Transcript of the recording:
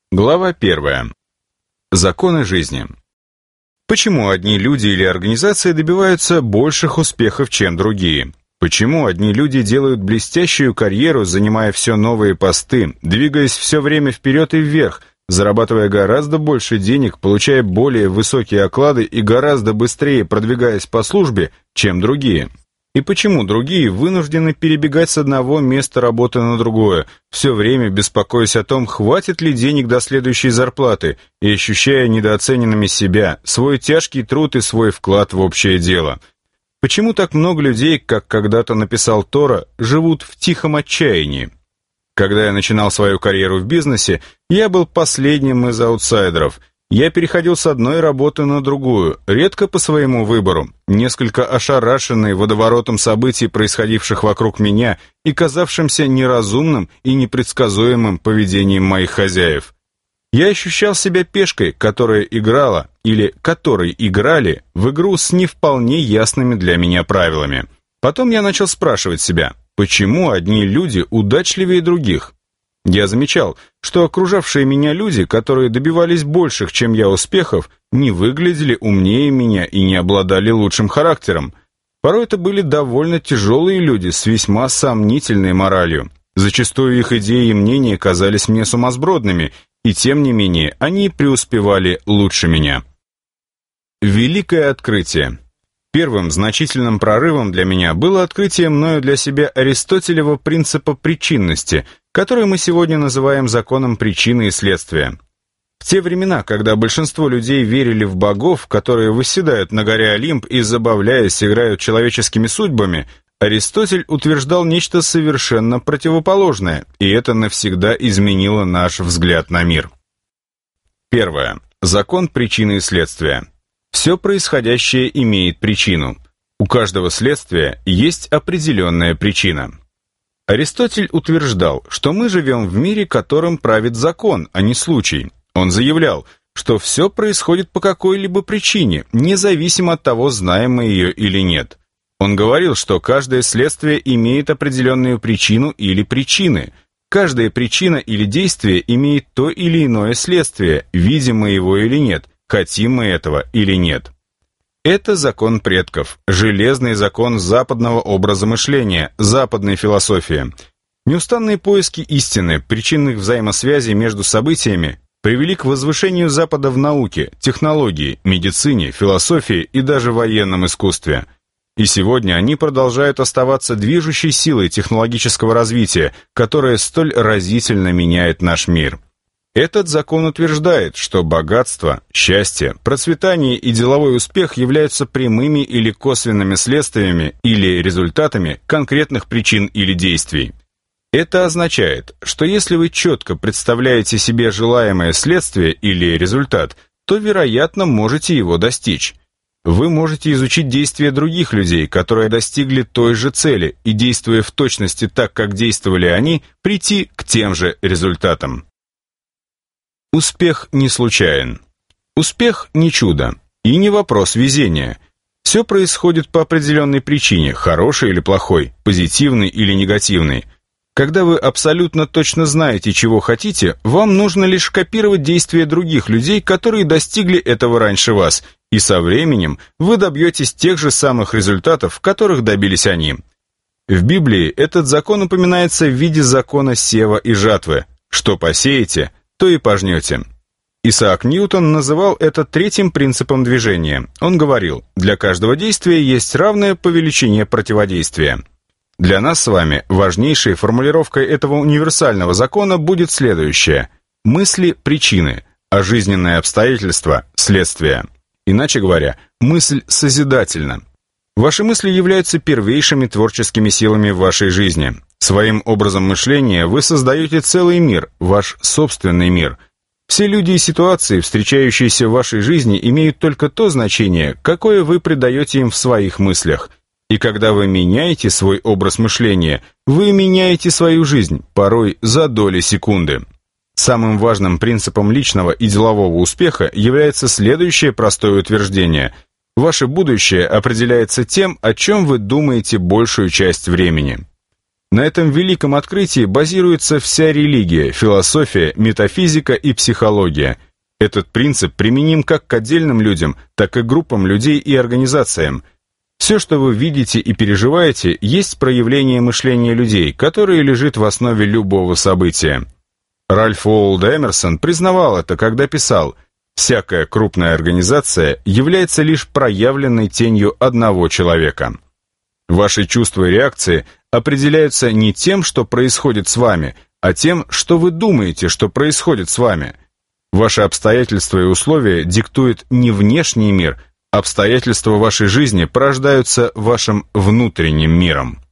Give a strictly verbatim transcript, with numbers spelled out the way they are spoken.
Глава первая. Законы жизни. Почему одни люди или организации добиваются больших успехов, чем другие? Почему одни люди делают блестящую карьеру, занимая все новые посты, двигаясь все время вперед и вверх, зарабатывая гораздо больше денег, получая более высокие оклады и гораздо быстрее продвигаясь по службе, чем другие? И почему другие вынуждены перебегать с одного места работы на другое, все время беспокоясь о том, хватит ли денег до следующей зарплаты, и ощущая недооцененными себя, свой тяжкий труд и свой вклад в общее дело? Почему так много людей, как когда-то написал Тора, живут в тихом отчаянии? Когда я начинал свою карьеру в бизнесе, я был последним из аутсайдеров. Я переходил с одной работы на другую, редко по своему выбору, несколько ошарашенный водоворотом событий, происходивших вокруг меня, и казавшимся неразумным и непредсказуемым поведением моих хозяев. Я ощущал себя пешкой, которая играла, или которой играли, в игру с не вполне ясными для меня правилами. Потом я начал спрашивать себя, почему одни люди удачливее других? Я замечал, что окружавшие меня люди, которые добивались больших, чем я, успехов, не выглядели умнее меня и не обладали лучшим характером. Порой это были довольно тяжелые люди с весьма сомнительной моралью. Зачастую их идеи и мнения казались мне сумасбродными, и тем не менее они преуспевали лучше меня. Великое открытие. Первым значительным прорывом для меня было открытие мною для себя Аристотелева принципа причинности, который мы сегодня называем законом причины и следствия. В те времена, когда большинство людей верили в богов, которые восседают на горе Олимп и, забавляясь, играют человеческими судьбами, Аристотель утверждал нечто совершенно противоположное, и это навсегда изменило наш взгляд на мир. Первое. Закон причины и следствия. Все происходящее имеет причину. У каждого следствия есть определенная причина. Аристотель утверждал, что мы живем в мире, которым правит закон, а не случай. Он заявлял, что все происходит по какой-либо причине, независимо от того, знаем мы ее или нет. Он говорил, что каждое следствие имеет определенную причину или причины. Каждая причина или действие имеет то или иное следствие, видим мы его или нет, хотим мы этого или нет. Это закон предков, железный закон западного образа мышления, западной философии. Неустанные поиски истины, причинных взаимосвязей между событиями привели к возвышению Запада в науке, технологии, медицине, философии и даже военном искусстве. И сегодня они продолжают оставаться движущей силой технологического развития, которое столь разительно меняет наш мир. Этот закон утверждает, что богатство, счастье, процветание и деловой успех являются прямыми или косвенными следствиями или результатами конкретных причин или действий. Это означает, что если вы четко представляете себе желаемое следствие или результат, то, вероятно, можете его достичь. Вы можете изучить действия других людей, которые достигли той же цели, и, действуя в точности так, как действовали они, прийти к тем же результатам. Успех не случайен. Успех не чудо и не вопрос везения. Все происходит по определенной причине, хорошей или плохой, позитивной или негативной. Когда вы абсолютно точно знаете, чего хотите, вам нужно лишь копировать действия других людей, которые достигли этого раньше вас, и со временем вы добьетесь тех же самых результатов, которых добились они. В Библии этот закон упоминается в виде закона сева и жатвы. Что посеете, то и пожнете. Исаак Ньютон называл это третьим принципом движения. Он говорил, для каждого действия есть равное по величине противодействие. Для нас с вами важнейшей формулировкой этого универсального закона будет следующее: мысли – причины, а жизненные обстоятельства – следствия. Иначе говоря, мысль созидательна. Ваши мысли являются первейшими творческими силами в вашей жизни. Своим образом мышления вы создаете целый мир, ваш собственный мир. Все люди и ситуации, встречающиеся в вашей жизни, имеют только то значение, какое вы придаете им в своих мыслях. И когда вы меняете свой образ мышления, вы меняете свою жизнь, порой за доли секунды. Самым важным принципом личного и делового успеха является следующее простое утверждение: ваше будущее определяется тем, о чем вы думаете большую часть времени. На этом великом открытии базируется вся религия, философия, метафизика и психология. Этот принцип применим как к отдельным людям, так и группам людей и организациям. Все, что вы видите и переживаете, есть проявление мышления людей, которое лежит в основе любого события. Ральф Уолдо Эмерсон признавал это, когда писал: «Всякая крупная организация является лишь проявленной тенью одного человека». Ваши чувства и реакции определяются не тем, что происходит с вами, а тем, что вы думаете, что происходит с вами. Ваши обстоятельства и условия диктует не внешний мир, обстоятельства вашей жизни порождаются вашим внутренним миром.